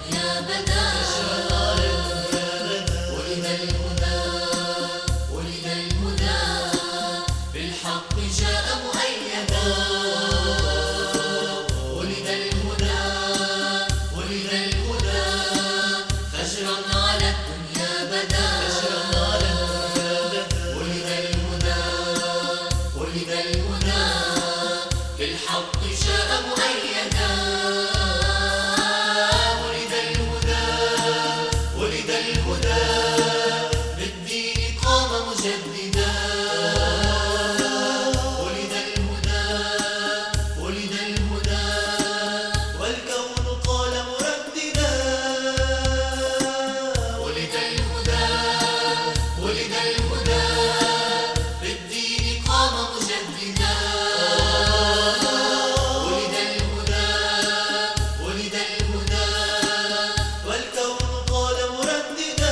الدنيا بدا ولد الهدى ولد الهدى بالحق جاء مؤيدا ولد الهدى ولد الهدى فجرا على الدنيا بدا ولد الهدى ولد الهدى بالحق جاء مؤيدا ولد الهدى ولد الهدى بالدين قام مجددا ولد الهدى ولد الهدى والكون قال مرددا ولد الهدى ولد الهدى بالدين قام مجددا ولد الهدى ولد الهدى والكون قال مرددا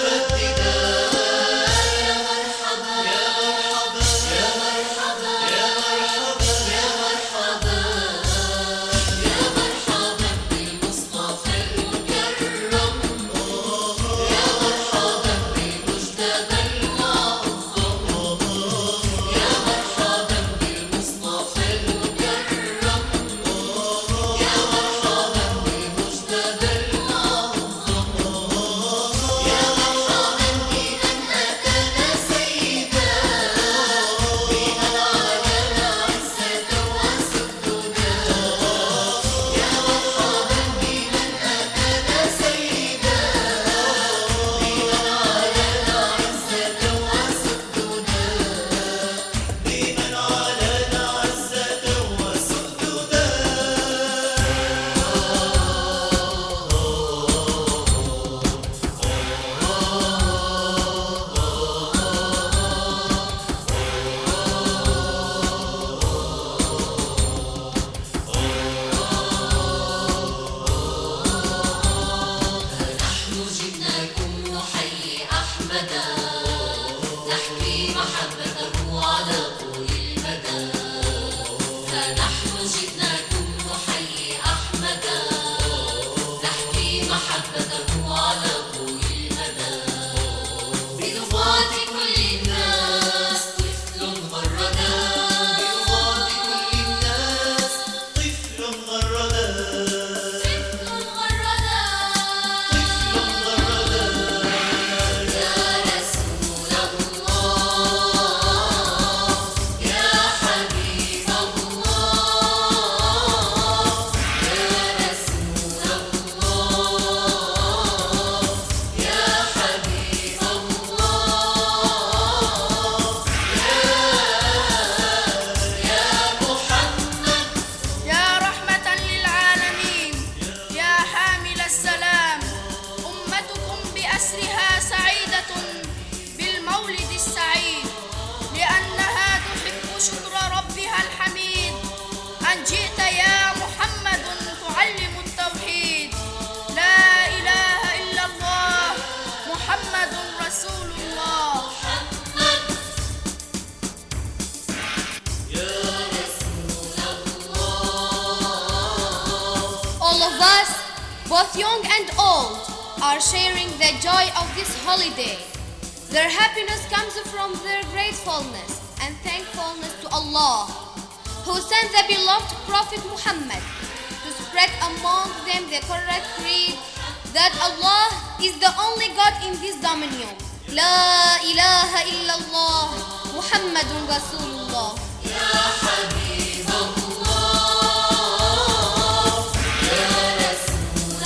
يا مرحبا يا مرحبا يا مرحبا يا مرحبا يا مرحبا يا مرحبا بالمصطفى المكرم يا مرحبا بالمجتبى المعظم يا مرحبا بالمصطفى المكرم يا مرحبا بالمجتبى المعظم يا مرحبا بمن أتانا سيدا بمن على عزة وسددا يا مرحبا بمن أتانا سيدا بمن على عزة وسددا بمن على عزة وسددا نحن جئناكم نحيي أحمدا نحكي محبته على طول المدى فنحن جئناكم نحيي أحمدا نحكي محبته على طول المدى بلغات كل الناس طفل غردا بلغات كل الناس طفل غردا طفل غردا يا رسول الله يا حبيب الله يا رسول الله يا حبيب الله يا محمد يا رحمة للعالمين يا حامل السلام أمتكم بأسرها سعيدة بالمولد السعيد لأنها تحب شكر ربها الحميد أن جئت يا محمد تعلم التوحيد لا إله إلا الله محمد رسول الله محمد يا رسول الله All of us, both young and old, are sharing the joy of this holiday. Their happiness comes from their gratefulness and thankfulness to Allah, who sent the beloved Prophet Muhammad to spread among them the correct creed that Allah is the only God in this dominion. La ilaha illallah, Muhammadun Rasulullah. يا حبيب الله يا رسول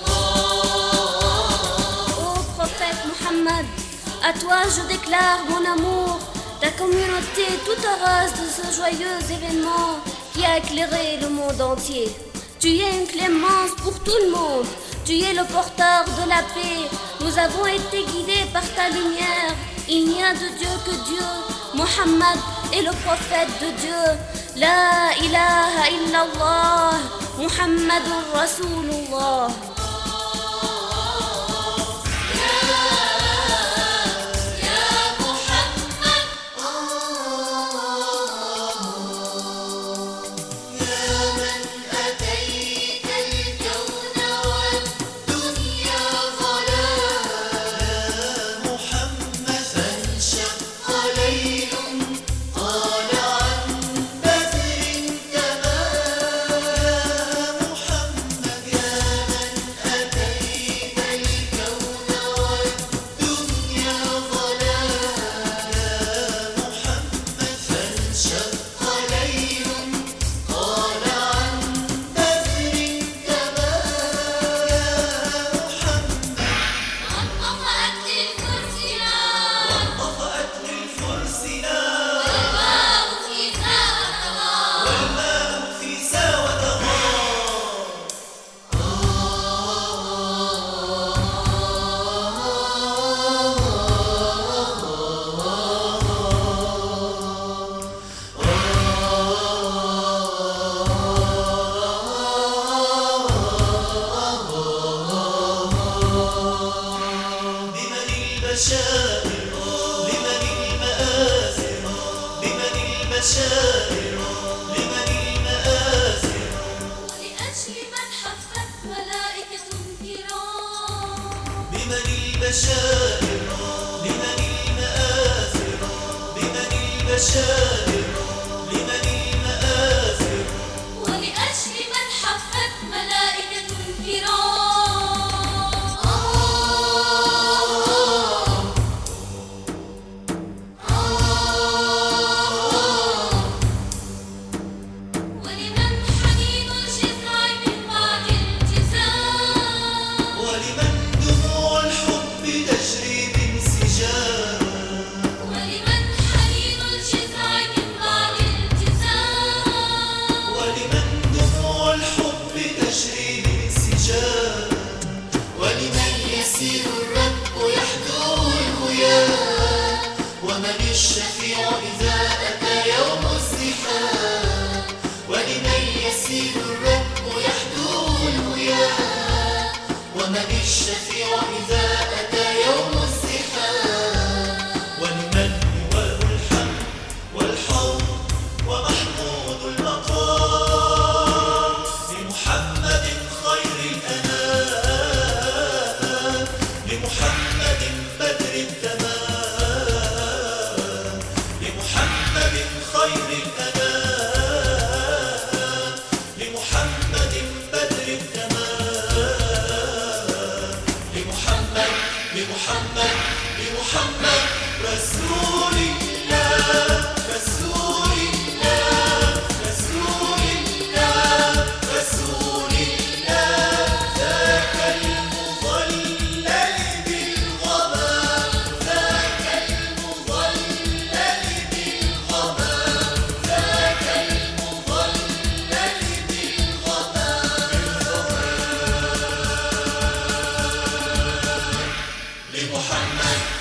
الله Ô prophète Mohammed, à toi je déclare mon amour, ta communauté toute heureuse de ce joyeux événement qui a éclairé le monde entier. Tu es une clémence pour tout le monde, tu es le porteur de la paix. Nous avons été guidés par ta lumière. Il n'y a de Dieu que Dieu. Mohammed est le prophète de Dieu. La ilaha illallah, Muhammadur Rasulullah. البشائر لمن المآثر لمن البشائر لمن المآثر ولأجل من حفت ملائكة كرام بمن البشائر لمن المآثر بمن البشائر لمن المآثر ولأجل من حفت ملائكة كرام ولمن حنين الجزع من بعد التزام ولمن دموع الحب تجري بانسجام ولمن حنين الجزع من بعد التزام ولمن دموع الحب تجري بانسجام ولمن يسير الرب يحدو الهيام ومن الشفيع إذا أتى يوم الزحام ولمن يسير الرب يحدو الهيام ومن الشفيع إذا أتى يوم الزحام ولمن لواء الحمد والحوض ومحمود المقام لمحمد خير الأنام لمحمد بدر التمام لمحمد خير الأنام لمحمد بدر التمام لمحمد لمحمد لمحمد رسول الله رسول الله رسول الله رسول الله ذاك المظلل بالغمام ذاك المظلل بالغمام ذاك المظلل بالغمام لمحمد